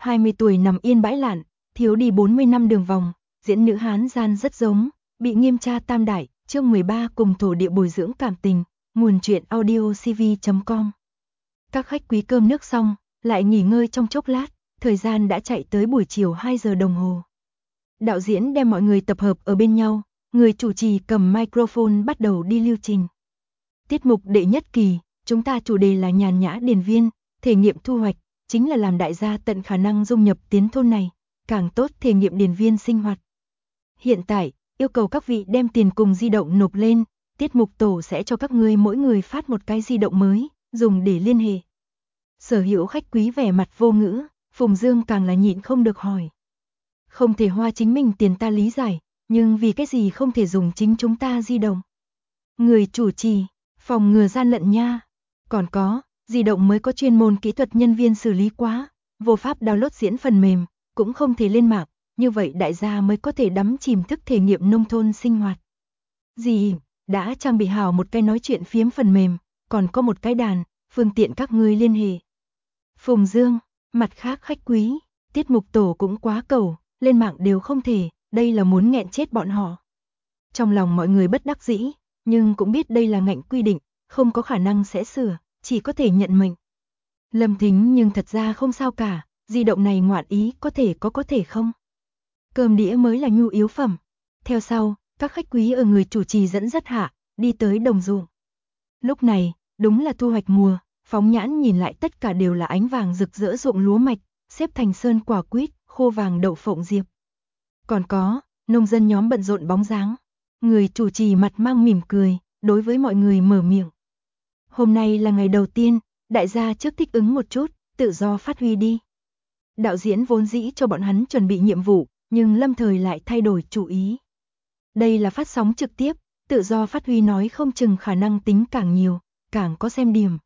20 tuổi nằm yên bãi lạn, thiếu đi 40 năm đường vòng, diễn nữ Hán gian rất giống, bị nghiêm tra tam đại, chương 13 cùng thổ địa bồi dưỡng cảm tình, nguồn truyện audiocv.com. Các khách quý cơm nước xong, lại nghỉ ngơi trong chốc lát, thời gian đã chạy tới buổi chiều 2 giờ đồng hồ. Đạo diễn đem mọi người tập hợp ở bên nhau, người chủ trì cầm microphone bắt đầu đi lưu trình. Tiết mục đệ nhất kỳ, chúng ta chủ đề là nhàn nhã điền viên, thể nghiệm thu hoạch, chính là làm đại gia tận khả năng dung nhập tiến thôn này, càng tốt thể nghiệm điền viên sinh hoạt. Hiện tại, yêu cầu các vị đem tiền cùng di động nộp lên, tiết mục tổ sẽ cho các ngươi mỗi người phát một cái di động mới, dùng để liên hệ. Sở hữu khách quý vẻ mặt vô ngữ, Phùng Dương càng là nhịn không được hỏi. Không thể hoa chính mình tiền ta lý giải, nhưng vì cái gì không thể dùng chính chúng ta di động? Người chủ trì, phòng ngừa gian lận nha. Còn có, di động mới có chuyên môn kỹ thuật nhân viên xử lý quá, vô pháp download diễn phần mềm, cũng không thể lên mạng, như vậy đại gia mới có thể đắm chìm thức thể nghiệm nông thôn sinh hoạt. Gì, đã trang bị hảo một cái nói chuyện phiếm phần mềm, còn có một cái đàn, phương tiện các ngươi liên hệ. Phùng Dương, mặt khác khách quý, tiết mục tổ cũng quá cầu, lên mạng đều không thể, đây là muốn nghẹn chết bọn họ. Trong lòng mọi người bất đắc dĩ, nhưng cũng biết đây là ngạnh quy định, không có khả năng sẽ sửa, chỉ có thể nhận mệnh. Lâm Thính nhưng thật ra không sao cả, di động này ngoạn ý có thể không. Cơm đĩa mới là nhu yếu phẩm. Theo sau, các khách quý ở người chủ trì dẫn dắt hạ, đi tới đồng ruộng. Lúc này, đúng là thu hoạch mùa, phóng nhãn nhìn lại tất cả đều là ánh vàng rực rỡ ruộng lúa mạch, xếp thành sơn quả quýt, khô vàng đậu phộng diệp. Còn có, nông dân nhóm bận rộn bóng dáng. Người chủ trì mặt mang mỉm cười, đối với mọi người mở miệng. Hôm nay là ngày đầu tiên, đại gia trước thích ứng một chút, tự do phát huy đi. Đạo diễn vốn dĩ cho bọn hắn chuẩn bị nhiệm vụ, nhưng lâm thời lại thay đổi chủ ý. Đây là phát sóng trực tiếp, tự do phát huy nói không chừng khả năng tính càng nhiều, càng có xem điểm.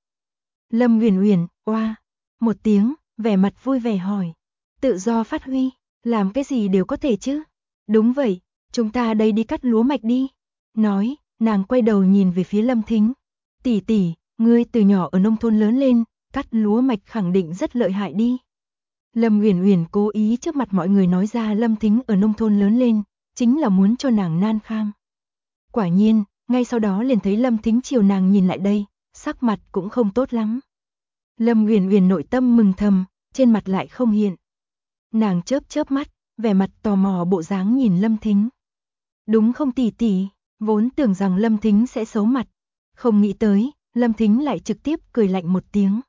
Lâm Uyển Uyển, oa, một tiếng, vẻ mặt vui vẻ hỏi. Tự do phát huy, làm cái gì đều có thể chứ? Đúng vậy, chúng ta đây đi cắt lúa mạch đi. Nói, nàng quay đầu nhìn về phía Lâm Thính. Tỷ tỷ, ngươi từ nhỏ ở nông thôn lớn lên, cắt lúa mạch khẳng định rất lợi hại đi. Lâm Uyển Uyển cố ý trước mặt mọi người nói ra Lâm Thính ở nông thôn lớn lên, chính là muốn cho nàng nan kham. Quả nhiên, ngay sau đó liền thấy Lâm Thính chiều nàng nhìn lại đây, sắc mặt cũng không tốt lắm. Lâm Uyển Uyển nội tâm mừng thầm, trên mặt lại không hiện. Nàng chớp chớp mắt, vẻ mặt tò mò bộ dáng nhìn Lâm Thính. Đúng không tỷ tỷ, vốn tưởng rằng Lâm Thính sẽ xấu mặt, không nghĩ tới, Lâm Thính lại trực tiếp cười lạnh một tiếng.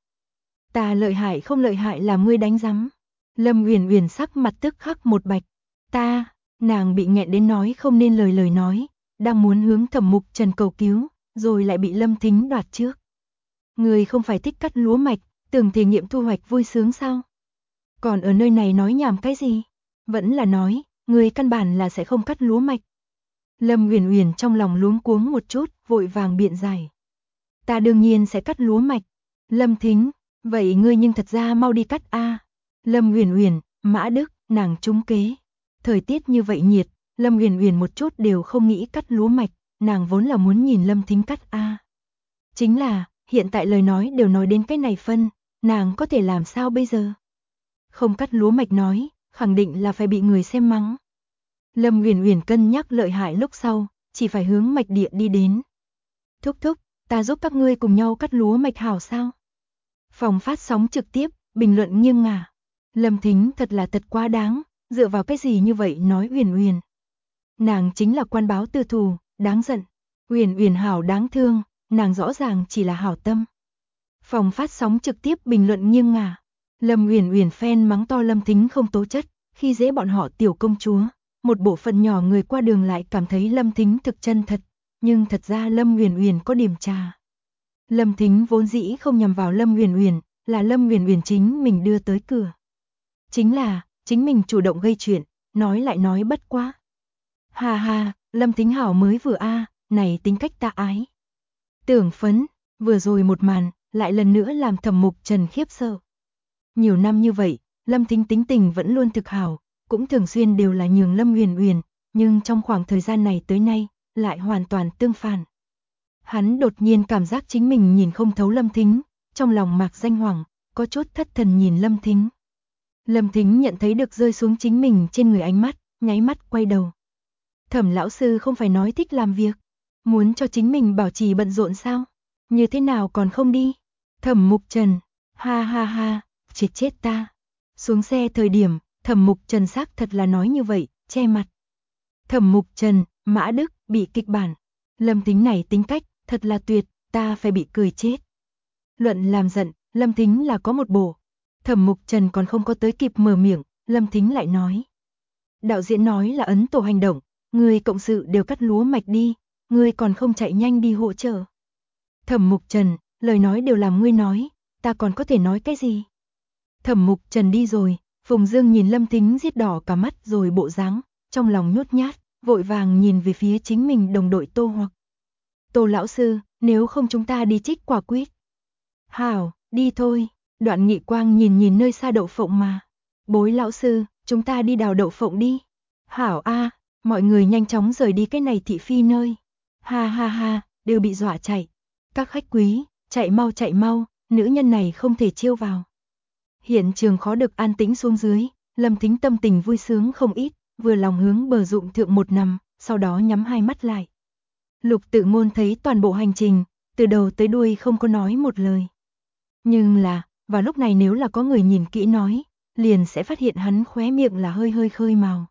Ta lợi hại không lợi hại là ngươi đánh rắm. Lâm Uyển Uyển sắc mặt tức khắc một bạch. Ta, nàng bị nghẹn đến nói không nên lời nói, đang muốn hướng Thẩm Mục Trần cầu cứu, rồi lại bị Lâm Thính đoạt trước. Ngươi không phải thích cắt lúa mạch, tưởng thể nghiệm thu hoạch vui sướng sao? Còn ở nơi này nói nhảm cái gì? Vẫn là nói, ngươi căn bản là sẽ không cắt lúa mạch. Lâm Uyển Uyển trong lòng luống cuống một chút, vội vàng biện giải. Ta đương nhiên sẽ cắt lúa mạch. Lâm Thính, vậy ngươi nhưng thật ra mau đi cắt a. Lâm Uyển Uyển, Mã Đức, nàng trúng kế. Thời tiết như vậy nhiệt, Lâm Uyển Uyển một chút đều không nghĩ cắt lúa mạch, nàng vốn là muốn nhìn Lâm Thính cắt a. Chính là, hiện tại lời nói đều nói đến cái này phân, nàng có thể làm sao bây giờ? Không cắt lúa mạch nói, khẳng định là phải bị người xem mắng. Lâm Uyển Uyển cân nhắc lợi hại lúc sau, chỉ phải hướng mạch địa đi đến. Thúc thúc, ta giúp các ngươi cùng nhau cắt lúa mạch hảo sao? Phòng phát sóng trực tiếp, bình luận nghiêng ngả. Lâm Thính thật là thật quá đáng, dựa vào cái gì như vậy nói Uyển Uyển. Nàng chính là quan báo tư thù, đáng giận. Uyển Uyển hảo đáng thương, nàng rõ ràng chỉ là hảo tâm. Phòng phát sóng trực tiếp bình luận nghiêng ngả. Lâm Uyển Uyển phen mắng to Lâm Thính không tố chất, khi dễ bọn họ tiểu công chúa. Một bộ phận nhỏ người qua đường lại cảm thấy Lâm Thính thực chân thật, nhưng thật ra Lâm Uyển Uyển có điểm trà. Lâm Thính vốn dĩ không nhằm vào Lâm Uyển Uyển, là Lâm Uyển Uyển chính mình đưa tới cửa. Chính là, chính mình chủ động gây chuyện, nói lại nói bất quá. Hà hà, Lâm Thính hảo mới vừa này tính cách ta ái. Tưởng phấn, vừa rồi một màn, lại lần nữa làm Thẩm Mục Trần khiếp sợ. Nhiều năm như vậy, Lâm Thính tính tình vẫn luôn thực hảo, cũng thường xuyên đều là nhường Lâm Uyển Uyển, nhưng trong khoảng thời gian này tới nay, lại hoàn toàn tương phản. Hắn đột nhiên cảm giác chính mình nhìn không thấu Lâm Thính, trong lòng mạc danh hoảng, có chút thất thần nhìn Lâm Thính. Lâm Thính nhận thấy được rơi xuống chính mình trên người ánh mắt, nháy mắt quay đầu. Thẩm lão sư không phải nói thích làm việc, muốn cho chính mình bảo trì bận rộn sao? Như thế nào còn không đi? Thẩm Mục Trần, ha ha ha, chết ta. Xuống xe thời điểm, Thẩm Mục Trần xác thật là nói như vậy, che mặt. Thẩm Mục Trần, Mã Đức, bị kịch bản. Lâm Thính này tính cách, thật là tuyệt, ta phải bị cười chết. Luận làm giận, Lâm Thính là có một bổ. Thẩm Mục Trần còn không có tới kịp mở miệng, Lâm Thính lại nói. Đạo diễn nói là ấn tổ hành động, người cộng sự đều cắt lúa mạch đi, ngươi còn không chạy nhanh đi hỗ trợ. Thẩm Mục Trần, lời nói đều làm ngươi nói, ta còn có thể nói cái gì? Thẩm Mục Trần đi rồi, Phùng Dương nhìn Lâm Thính giết đỏ cả mắt rồi bộ dáng, trong lòng nhút nhát, vội vàng nhìn về phía chính mình đồng đội Tô Hoặc. Tô lão sư, nếu không chúng ta đi trích quả quýt. Hảo, đi thôi. Đoạn Nghị Quang nhìn nơi xa đậu phộng mà. Bối lão sư, chúng ta đi đào đậu phộng đi. Hảo a, mọi người nhanh chóng rời đi cái này thị phi nơi. Ha ha ha, đều bị dọa chạy. Các khách quý, chạy mau, nữ nhân này không thể chiêu vào. Hiện trường khó được an tĩnh xuống dưới, Lâm Thính tâm tình vui sướng không ít, vừa lòng hướng bờ ruộng thượng một nằm, sau đó nhắm hai mắt lại. Lục Tự Ngôn thấy toàn bộ hành trình, từ đầu tới đuôi không có nói một lời. Nhưng là, vào lúc này nếu là có người nhìn kỹ nói, liền sẽ phát hiện hắn khóe miệng là hơi khơi màu.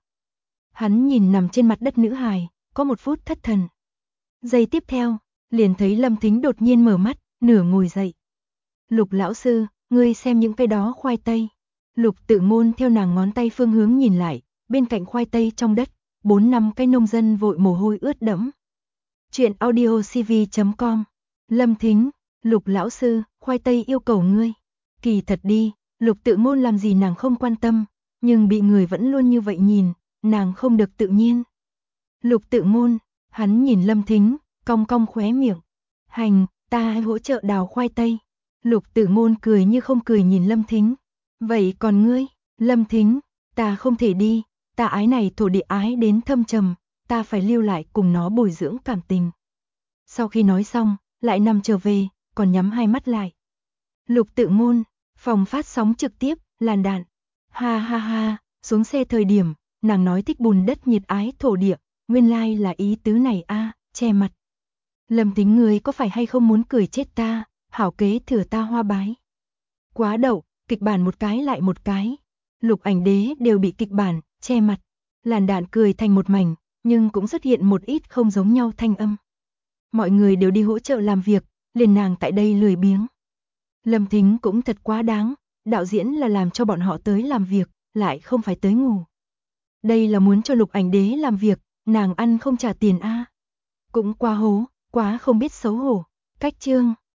Hắn nhìn nằm trên mặt đất nữ hài, có một phút thất thần. Giây tiếp theo, liền thấy Lâm Thính đột nhiên mở mắt, nửa ngồi dậy. Lục lão sư, ngươi xem những cái đó khoai tây. Lục Tự Ngôn theo nàng ngón tay phương hướng nhìn lại, bên cạnh khoai tây trong đất, 4-5 cái nông dân vội mồ hôi ướt đẫm. Chuyện audiocv.com. Lâm Thính, Lục lão sư, khoai tây yêu cầu ngươi. Kỳ thật đi, Lục Tự Ngôn làm gì nàng không quan tâm, nhưng bị người vẫn luôn như vậy nhìn, nàng không được tự nhiên. Lục Tự Ngôn, hắn nhìn Lâm Thính, cong cong khóe miệng. Hành, ta hỗ trợ đào khoai tây. Lục Tự Ngôn cười như không cười nhìn Lâm Thính. Vậy còn ngươi, Lâm Thính, ta không thể đi, ta ái này thổ địa ái đến thâm trầm, ta phải lưu lại cùng nó bồi dưỡng cảm tình. Sau khi nói xong, lại nằm trở về, còn nhắm hai mắt lại. Lục Tự Ngôn, phòng phát sóng trực tiếp, làn đạn. Ha ha ha, xuống xe thời điểm, nàng nói thích bùn đất nhiệt ái thổ địa, nguyên lai là ý tứ này a, che mặt. Lâm Thính ngươi có phải hay không muốn cười chết ta, hảo kế thừa ta hoa bái. Quá đậu, kịch bản một cái lại một cái. Lục Ảnh Đế đều bị kịch bản, che mặt. Làn đạn cười thành một mảnh, nhưng cũng xuất hiện một ít không giống nhau thanh âm. Mọi người đều đi hỗ trợ làm việc, liền nàng tại đây lười biếng. Lâm Thính cũng thật quá đáng, đạo diễn là làm cho bọn họ tới làm việc, lại không phải tới ngủ. Đây là muốn cho Lục Ảnh Đế làm việc, nàng ăn không trả tiền a. Cũng quá hố, quá không biết xấu hổ. Cách chương